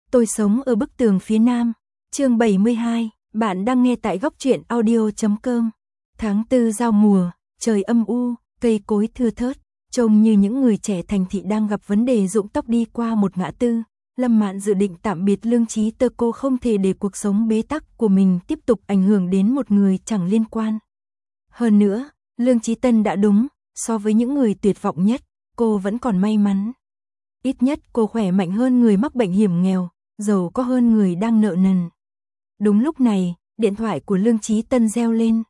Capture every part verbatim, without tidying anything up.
Tôi sống ở bức tường phía nam. Chương bảy mươi hai, bạn đang nghe tại góc truyện audio chấm com. Tháng tư giao mùa, trời âm u, cây cối thưa thớt, trông như những người trẻ thành thị đang gặp vấn đề rụng tóc đi qua một ngã tư. Lâm Mạn dự định tạm biệt Lương Chí Tơ, cô không thể để cuộc sống bế tắc của mình tiếp tục ảnh hưởng đến một người chẳng liên quan. Hơn nữa, Lương Chí Tân đã đúng, so với những người tuyệt vọng nhất, cô vẫn còn may mắn. Ít nhất cô khỏe mạnh hơn người mắc bệnh hiểm nghèo, giàu có hơn người đang nợ nần. Đúng lúc này, điện thoại của Lương Chí Tân reo lên.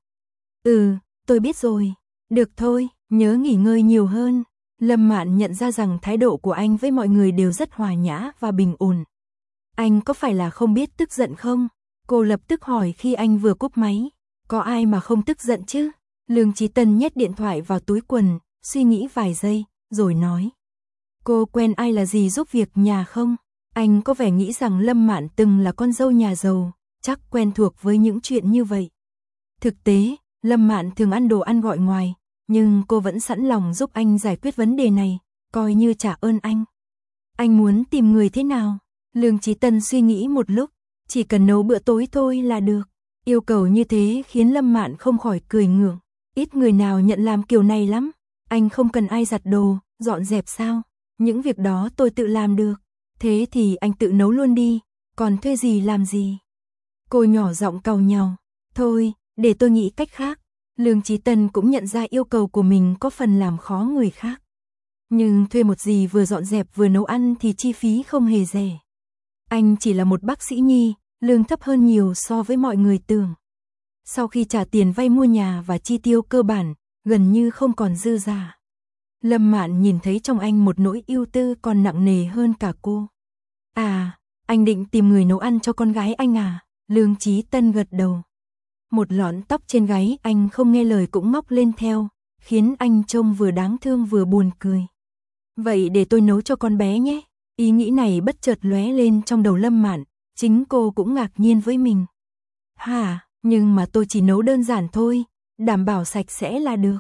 Ừ, tôi biết rồi. Được thôi, nhớ nghỉ ngơi nhiều hơn. Lâm Mạn nhận ra rằng thái độ của anh với mọi người đều rất hòa nhã và bình ổn. Anh có phải là không biết tức giận không? Cô lập tức hỏi khi anh vừa cúp máy. Có ai mà không tức giận chứ? Lương Chí Tân nhét điện thoại vào túi quần, suy nghĩ vài giây, rồi nói. Cô quen ai là gì giúp việc nhà không? Anh có vẻ nghĩ rằng Lâm Mạn từng là con dâu nhà giàu, chắc quen thuộc với những chuyện như vậy. Thực tế, Lâm Mạn thường ăn đồ ăn gọi ngoài, nhưng cô vẫn sẵn lòng giúp anh giải quyết vấn đề này, coi như trả ơn anh. Anh muốn tìm người thế nào? Lương Chí Tân suy nghĩ một lúc, chỉ cần nấu bữa tối thôi là được. Yêu cầu như thế khiến Lâm Mạn không khỏi cười ngượng. Ít người nào nhận làm kiểu này lắm. Anh không cần ai giặt đồ, dọn dẹp sao? Những việc đó tôi tự làm được. Thế thì anh tự nấu luôn đi, còn thuê gì làm gì? Cô nhỏ giọng càu nhàu. Thôi, để tôi nghĩ cách khác. Lương Chí Tân cũng nhận ra yêu cầu của mình có phần làm khó người khác. Nhưng thuê một dì vừa dọn dẹp vừa nấu ăn thì chi phí không hề rẻ. Anh chỉ là một bác sĩ nhi, lương thấp hơn nhiều so với mọi người tưởng. Sau khi trả tiền vay mua nhà và chi tiêu cơ bản, gần như không còn dư giả. Lâm Mạn nhìn thấy trong anh một nỗi ưu tư còn nặng nề hơn cả cô. À, anh định tìm người nấu ăn cho con gái anh à? Lương Chí Tân gật đầu. Một lọn tóc trên gáy anh không nghe lời cũng móc lên theo, khiến anh trông vừa đáng thương vừa buồn cười. Vậy để tôi nấu cho con bé nhé. Ý nghĩ này bất chợt lóe lên trong đầu Lâm Mạn, chính cô cũng ngạc nhiên với mình. Hả, nhưng mà tôi chỉ nấu đơn giản thôi, đảm bảo sạch sẽ là được.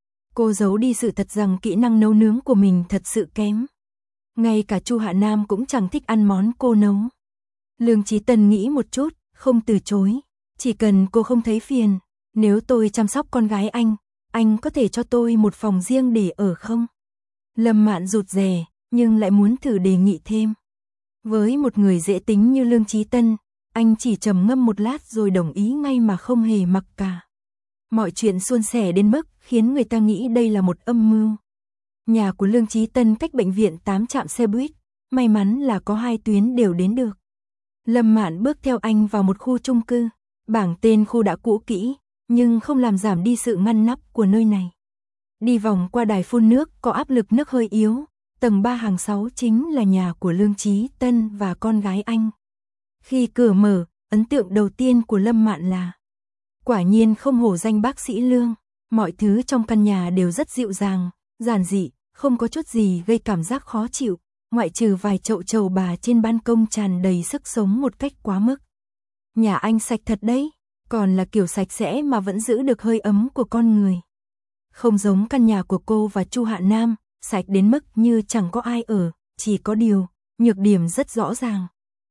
Cô giấu đi sự thật rằng kỹ năng nấu nướng của mình thật sự kém. Ngay cả Chu Hạ Nam cũng chẳng thích ăn món cô nấu. Lương Chí Tân nghĩ một chút, không từ chối. Chỉ cần cô không thấy phiền, nếu tôi chăm sóc con gái anh, anh có thể cho tôi một phòng riêng để ở không? Lâm Mạn rụt rè, nhưng lại muốn thử đề nghị thêm. Với một người dễ tính như Lương Chí Tân, anh chỉ trầm ngâm một lát rồi đồng ý ngay mà không hề mặc cả. Mọi chuyện suôn sẻ đến mức khiến người ta nghĩ đây là một âm mưu. Nhà của Lương Chí Tân cách bệnh viện tám trạm xe buýt, may mắn là có hai tuyến đều đến được. Lâm Mạn bước theo anh vào một khu chung cư, bảng tên khu đã cũ kỹ, nhưng không làm giảm đi sự ngăn nắp của nơi này. Đi vòng qua đài phun nước có áp lực nước hơi yếu, tầng ba hàng sáu chính là nhà của Lương Chí Tân và con gái anh. Khi cửa mở, ấn tượng đầu tiên của Lâm Mạn là quả nhiên không hổ danh bác sĩ Lương, mọi thứ trong căn nhà đều rất dịu dàng, giản dị, không có chút gì gây cảm giác khó chịu, ngoại trừ vài chậu trầu bà trên ban công tràn đầy sức sống một cách quá mức. Nhà anh sạch thật đấy, còn là kiểu sạch sẽ mà vẫn giữ được hơi ấm của con người. Không giống căn nhà của cô và Chu Hạ Nam, sạch đến mức như chẳng có ai ở, chỉ có điều, nhược điểm rất rõ ràng.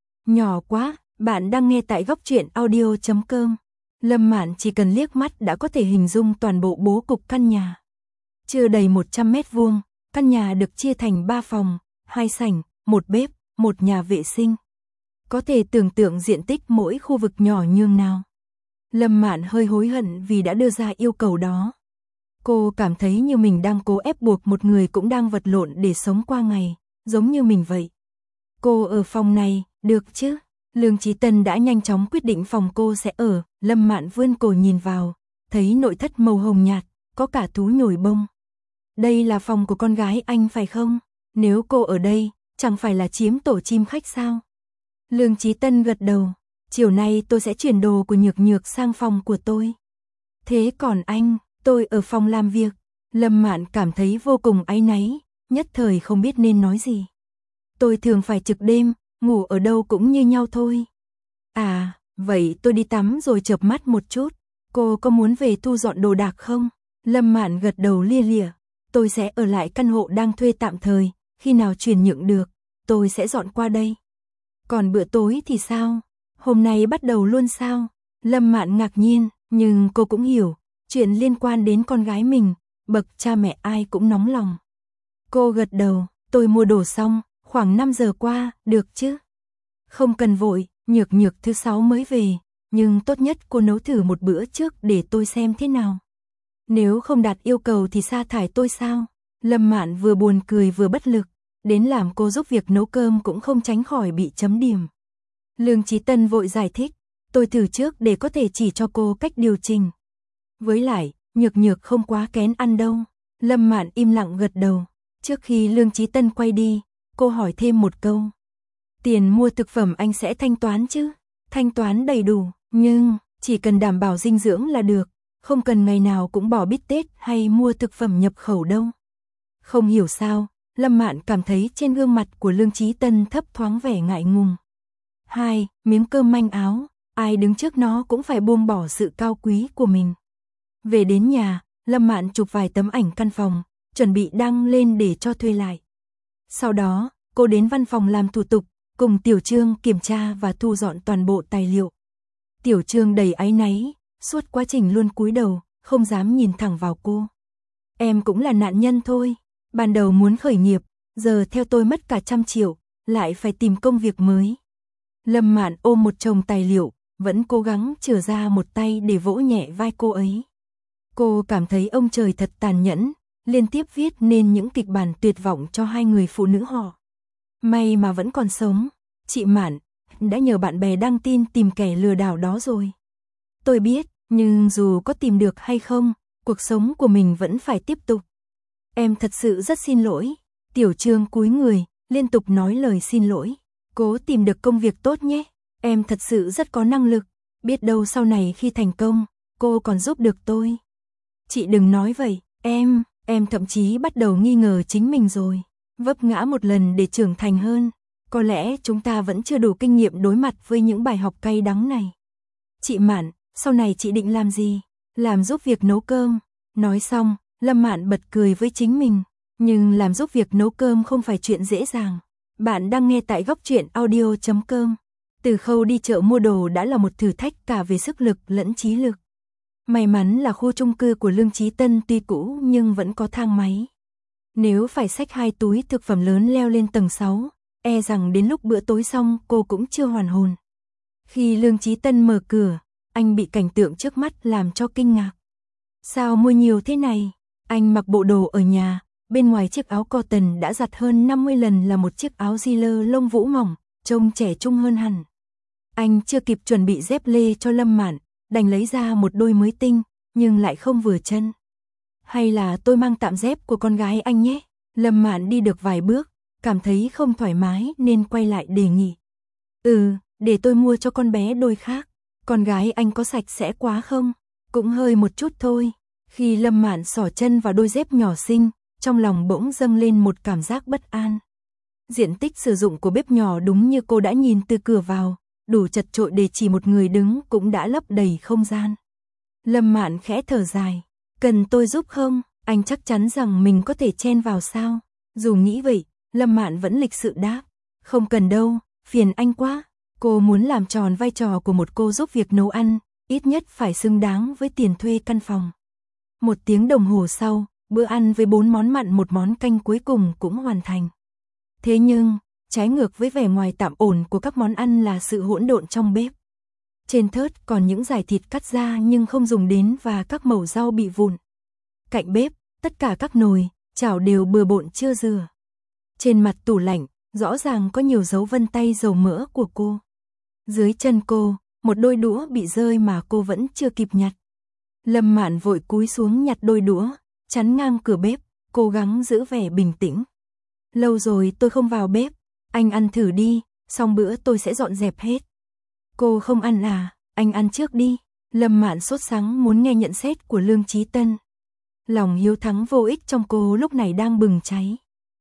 Nhỏ quá, bạn đang nghe tại góc truyện audio chấm com. Lâm Mạn chỉ cần liếc mắt đã có thể hình dung toàn bộ bố cục căn nhà. Chưa đầy một trăm mét vuông, căn nhà được chia thành ba phòng, hai sảnh, một bếp, một nhà vệ sinh. Có thể tưởng tượng diện tích mỗi khu vực nhỏ nhường nào. Lâm Mạn hơi hối hận vì đã đưa ra yêu cầu đó. Cô cảm thấy như mình đang cố ép buộc một người cũng đang vật lộn để sống qua ngày, giống như mình vậy. Cô ở phòng này, được chứ? Lương Chí Tân đã nhanh chóng quyết định phòng cô sẽ ở. Lâm Mạn vươn cổ nhìn vào, thấy nội thất màu hồng nhạt, có cả thú nhồi bông. Đây là phòng của con gái anh phải không? Nếu cô ở đây, chẳng phải là chiếm tổ chim khách sao? Lương Chí Tân gật đầu, chiều nay tôi sẽ chuyển đồ của Nhược Nhược sang phòng của tôi. Thế còn anh, tôi ở phòng làm việc. Lâm Mạn cảm thấy vô cùng áy náy, nhất thời không biết nên nói gì. Tôi thường phải trực đêm, ngủ ở đâu cũng như nhau thôi. À, vậy tôi đi tắm rồi chợp mắt một chút. Cô có muốn về thu dọn đồ đạc không? Lâm Mạn gật đầu lia lịa. Tôi sẽ ở lại căn hộ đang thuê tạm thời, khi nào chuyển nhượng được, tôi sẽ dọn qua đây. Còn bữa tối thì sao? Hôm nay bắt đầu luôn sao? Lâm Mạn ngạc nhiên, nhưng cô cũng hiểu, chuyện liên quan đến con gái mình, bậc cha mẹ ai cũng nóng lòng. Cô gật đầu, tôi mua đồ xong, khoảng năm giờ qua, được chứ? Không cần vội, Nhược Nhược thứ sáu mới về, nhưng tốt nhất cô nấu thử một bữa trước để tôi xem thế nào. Nếu không đạt yêu cầu thì sa thải tôi sao? Lâm Mạn vừa buồn cười vừa bất lực, đến làm cô giúp việc nấu cơm cũng không tránh khỏi bị chấm điểm. Lương Chí Tân vội giải thích, tôi thử trước để có thể chỉ cho cô cách điều chỉnh. Với lại, Nhược Nhược không quá kén ăn đâu. Lâm Mạn im lặng gật đầu. Trước khi Lương Chí Tân quay đi, cô hỏi thêm một câu. Tiền mua thực phẩm anh sẽ thanh toán chứ? Thanh toán đầy đủ, nhưng chỉ cần đảm bảo dinh dưỡng là được, không cần ngày nào cũng bỏ bít tết hay mua thực phẩm nhập khẩu đâu. Không hiểu sao, Lâm Mạn cảm thấy trên gương mặt của Lương Chí Tân thấp thoáng vẻ ngại ngùng. Hai, miếng cơm manh áo, ai đứng trước nó cũng phải buông bỏ sự cao quý của mình. Về đến nhà, Lâm Mạn chụp vài tấm ảnh căn phòng, chuẩn bị đăng lên để cho thuê lại. Sau đó, cô đến văn phòng làm thủ tục, cùng Tiểu Trương kiểm tra và thu dọn toàn bộ tài liệu. Tiểu Trương đầy áy náy, suốt quá trình luôn cúi đầu, không dám nhìn thẳng vào cô. Em cũng là nạn nhân thôi, ban đầu muốn khởi nghiệp, giờ theo tôi mất cả trăm triệu, lại phải tìm công việc mới. Lâm Mạn ôm một chồng tài liệu, vẫn cố gắng chừa ra một tay để vỗ nhẹ vai cô ấy. Cô cảm thấy ông trời thật tàn nhẫn, liên tiếp viết nên những kịch bản tuyệt vọng cho hai người phụ nữ họ. May mà vẫn còn sống, chị Mạn đã nhờ bạn bè đăng tin tìm kẻ lừa đảo đó rồi. Tôi biết, nhưng dù có tìm được hay không, cuộc sống của mình vẫn phải tiếp tục. Em thật sự rất xin lỗi. Tiểu Trương cúi người, liên tục nói lời xin lỗi. Cố tìm được công việc tốt nhé. Em thật sự rất có năng lực. Biết đâu sau này khi thành công, cô còn giúp được tôi. Chị đừng nói vậy, em, em thậm chí bắt đầu nghi ngờ chính mình rồi. Vấp ngã một lần để trưởng thành hơn. Có lẽ chúng ta vẫn chưa đủ kinh nghiệm đối mặt với những bài học cay đắng này. Chị Mạn, sau này chị định làm gì? Làm giúp việc nấu cơm. Nói xong, Lâm Mạn bật cười với chính mình. Nhưng làm giúp việc nấu cơm không phải chuyện dễ dàng. Bạn đang nghe tại góc truyện audio chấm com. Từ khâu đi chợ mua đồ đã là một thử thách cả về sức lực lẫn trí lực. May mắn là khu chung cư của Lương Chí Tân tuy cũ nhưng vẫn có thang máy. Nếu phải xách hai túi thực phẩm lớn leo lên tầng sáu, e rằng đến lúc bữa tối xong cô cũng chưa hoàn hồn. Khi Lương Chí Tân mở cửa, anh bị cảnh tượng trước mắt làm cho kinh ngạc. Sao mua nhiều thế này? Anh mặc bộ đồ ở nhà, bên ngoài chiếc áo cotton đã giặt hơn năm mươi lần là một chiếc áo Ziller lông vũ mỏng, trông trẻ trung hơn hẳn. Anh chưa kịp chuẩn bị dép lê cho Lâm Mạn, đành lấy ra một đôi mới tinh, nhưng lại không vừa chân. Hay là tôi mang tạm dép của con gái anh nhé? Lâm Mạn đi được vài bước, cảm thấy không thoải mái nên quay lại đề nghị. Ừ, để tôi mua cho con bé đôi khác. Con gái anh có sạch sẽ quá không? Cũng hơi một chút thôi. Khi Lâm Mạn xỏ chân vào đôi dép nhỏ xinh, trong lòng bỗng dâng lên một cảm giác bất an. Diện tích sử dụng của bếp nhỏ đúng như cô đã nhìn từ cửa vào, đủ chật chội để chỉ một người đứng cũng đã lấp đầy không gian. Lâm Mạn khẽ thở dài. Cần tôi giúp không? Anh chắc chắn rằng mình có thể chen vào sao? Dù nghĩ vậy, Lâm Mạn vẫn lịch sự đáp. Không cần đâu, phiền anh quá. Cô muốn làm tròn vai trò của một cô giúp việc nấu ăn, ít nhất phải xứng đáng với tiền thuê căn phòng. Một tiếng đồng hồ sau, bữa ăn với bốn món mặn một món canh cuối cùng cũng hoàn thành. Thế nhưng, trái ngược với vẻ ngoài tạm ổn của các món ăn là sự hỗn độn trong bếp. Trên thớt còn những dải thịt cắt ra nhưng không dùng đến và các mẩu rau bị vụn. Cạnh bếp, tất cả các nồi, chảo đều bừa bộn chưa rửa. Trên mặt tủ lạnh, rõ ràng có nhiều dấu vân tay dầu mỡ của cô. Dưới chân cô, một đôi đũa bị rơi mà cô vẫn chưa kịp nhặt. Lâm Mạn vội cúi xuống nhặt đôi đũa, chắn ngang cửa bếp, cố gắng giữ vẻ bình tĩnh. Lâu rồi tôi không vào bếp, anh ăn thử đi, xong bữa tôi sẽ dọn dẹp hết. Cô không ăn à, anh ăn trước đi. Lâm Mạn sốt sắng muốn nghe nhận xét của Lương Chí Tân. Lòng hiếu thắng vô ích trong cô lúc này đang bừng cháy.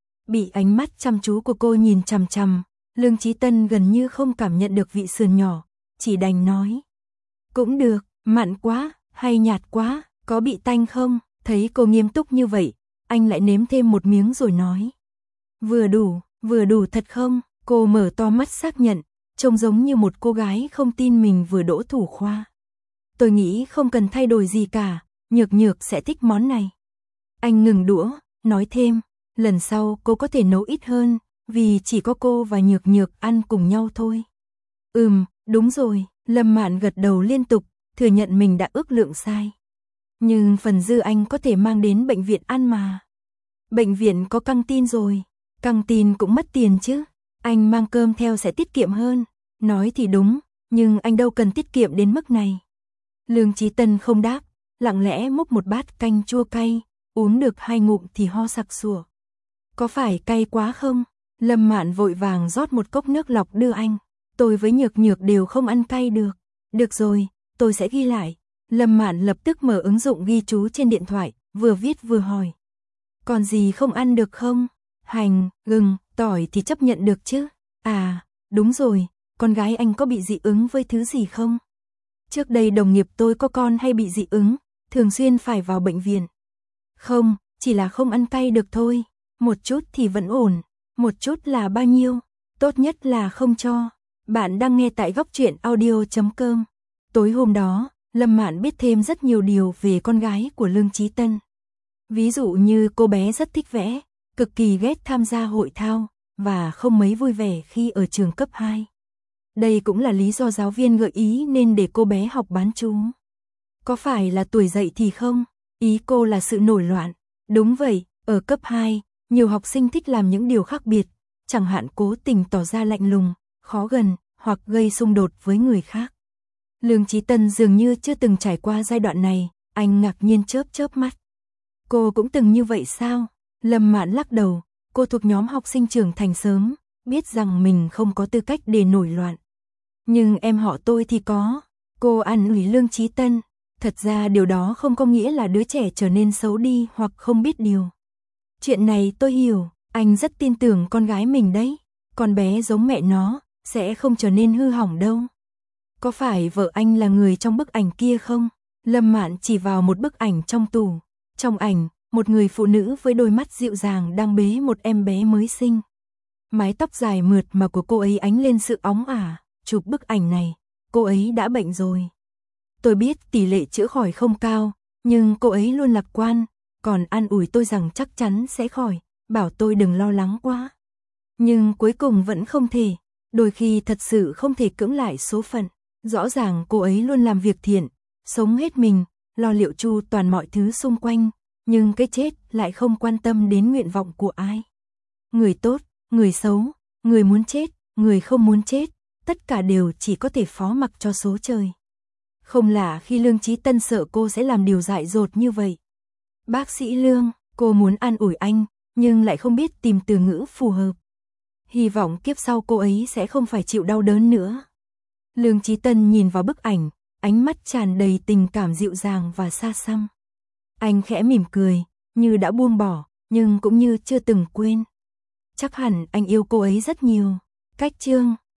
Bị ánh mắt chăm chú của cô nhìn chằm chằm, Lương Chí Tân gần như không cảm nhận được vị sườn nhỏ, chỉ đành nói. Cũng được, mặn quá, hay nhạt quá, có bị tanh không? Thấy cô nghiêm túc như vậy, anh lại nếm thêm một miếng rồi nói. Vừa đủ, vừa đủ thật không? Cô mở to mắt xác nhận, trông giống như một cô gái không tin mình vừa đỗ thủ khoa. Tôi nghĩ không cần thay đổi gì cả, Nhược Nhược sẽ thích món này. Anh ngừng đũa, nói thêm, lần sau cô có thể nấu ít hơn, vì chỉ có cô và Nhược Nhược ăn cùng nhau thôi. Ừm, đúng rồi, Lâm Mạn gật đầu liên tục, thừa nhận mình đã ước lượng sai. Nhưng phần dư anh có thể mang đến bệnh viện ăn mà. Bệnh viện có căng tin rồi, căng tin cũng mất tiền chứ. Anh mang cơm theo sẽ tiết kiệm hơn. Nói thì đúng, nhưng anh đâu cần tiết kiệm đến mức này. Lương Chí Tân không đáp, lặng lẽ múc một bát canh chua cay, uống được hai ngụm thì ho sặc sụa. Có phải cay quá không? Lâm Mạn vội vàng rót một cốc nước lọc đưa anh. Tôi với Nhược Nhược đều không ăn cay được. Được rồi, tôi sẽ ghi lại. Lâm Mạn lập tức mở ứng dụng ghi chú trên điện thoại, vừa viết vừa hỏi. Còn gì không ăn được không? Hành, gừng, tỏi thì chấp nhận được chứ. À, đúng rồi, con gái anh có bị dị ứng với thứ gì không? Trước đây đồng nghiệp tôi có con hay bị dị ứng, thường xuyên phải vào bệnh viện. Không, chỉ là không ăn cay được thôi. Một chút thì vẫn ổn. Một chút là bao nhiêu? Tốt nhất là không cho. Bạn đang nghe tại góc truyện audio chấm com. Tối hôm đó, Lâm Mạn biết thêm rất nhiều điều về con gái của Lương Chí Tân. Ví dụ như cô bé rất thích vẽ, cực kỳ ghét tham gia hội thao, và không mấy vui vẻ khi ở trường cấp hai. Đây cũng là lý do giáo viên gợi ý nên để cô bé học bán trú. Có phải là tuổi dậy thì không? Ý cô là sự nổi loạn. Đúng vậy, ở cấp hai, nhiều học sinh thích làm những điều khác biệt, chẳng hạn cố tình tỏ ra lạnh lùng, khó gần, hoặc gây xung đột với người khác. Lương Chí Tân dường như chưa từng trải qua giai đoạn này, anh ngạc nhiên chớp chớp mắt. Cô cũng từng như vậy sao? Lâm Mạn lắc đầu, cô thuộc nhóm học sinh trưởng thành sớm, biết rằng mình không có tư cách để nổi loạn. Nhưng em họ tôi thì có. Cô an ủi Lương Chí Tân. Thật ra điều đó không có nghĩa là đứa trẻ trở nên xấu đi hoặc không biết điều. Chuyện này tôi hiểu, anh rất tin tưởng con gái mình đấy. Con bé giống mẹ nó, sẽ không trở nên hư hỏng đâu. Có phải vợ anh là người trong bức ảnh kia không? Lâm Mạn chỉ vào một bức ảnh trong tủ. Trong ảnh, một người phụ nữ với đôi mắt dịu dàng đang bế một em bé mới sinh. Mái tóc dài mượt mà của cô ấy ánh lên sự óng ả. Chụp bức ảnh này, cô ấy đã bệnh rồi. Tôi biết tỷ lệ chữa khỏi không cao, nhưng cô ấy luôn lạc quan, còn an ủi tôi rằng chắc chắn sẽ khỏi, bảo tôi đừng lo lắng quá. Nhưng cuối cùng vẫn không thể, đôi khi thật sự không thể cưỡng lại số phận. Rõ ràng cô ấy luôn làm việc thiện, sống hết mình, lo liệu chu toàn mọi thứ xung quanh, nhưng cái chết lại không quan tâm đến nguyện vọng của ai. Người tốt, người xấu, người muốn chết, người không muốn chết, tất cả đều chỉ có thể phó mặc cho số trời. Không lạ khi Lương Chí Tân sợ cô sẽ làm điều dại dột như vậy. Bác sĩ Lương, cô muốn an ủi anh, nhưng lại không biết tìm từ ngữ phù hợp. Hy vọng kiếp sau cô ấy sẽ không phải chịu đau đớn nữa. Lương Chí Tân nhìn vào bức ảnh, ánh mắt tràn đầy tình cảm dịu dàng và xa xăm. Anh khẽ mỉm cười, như đã buông bỏ, nhưng cũng như chưa từng quên. Chắc hẳn anh yêu cô ấy rất nhiều. Cách chương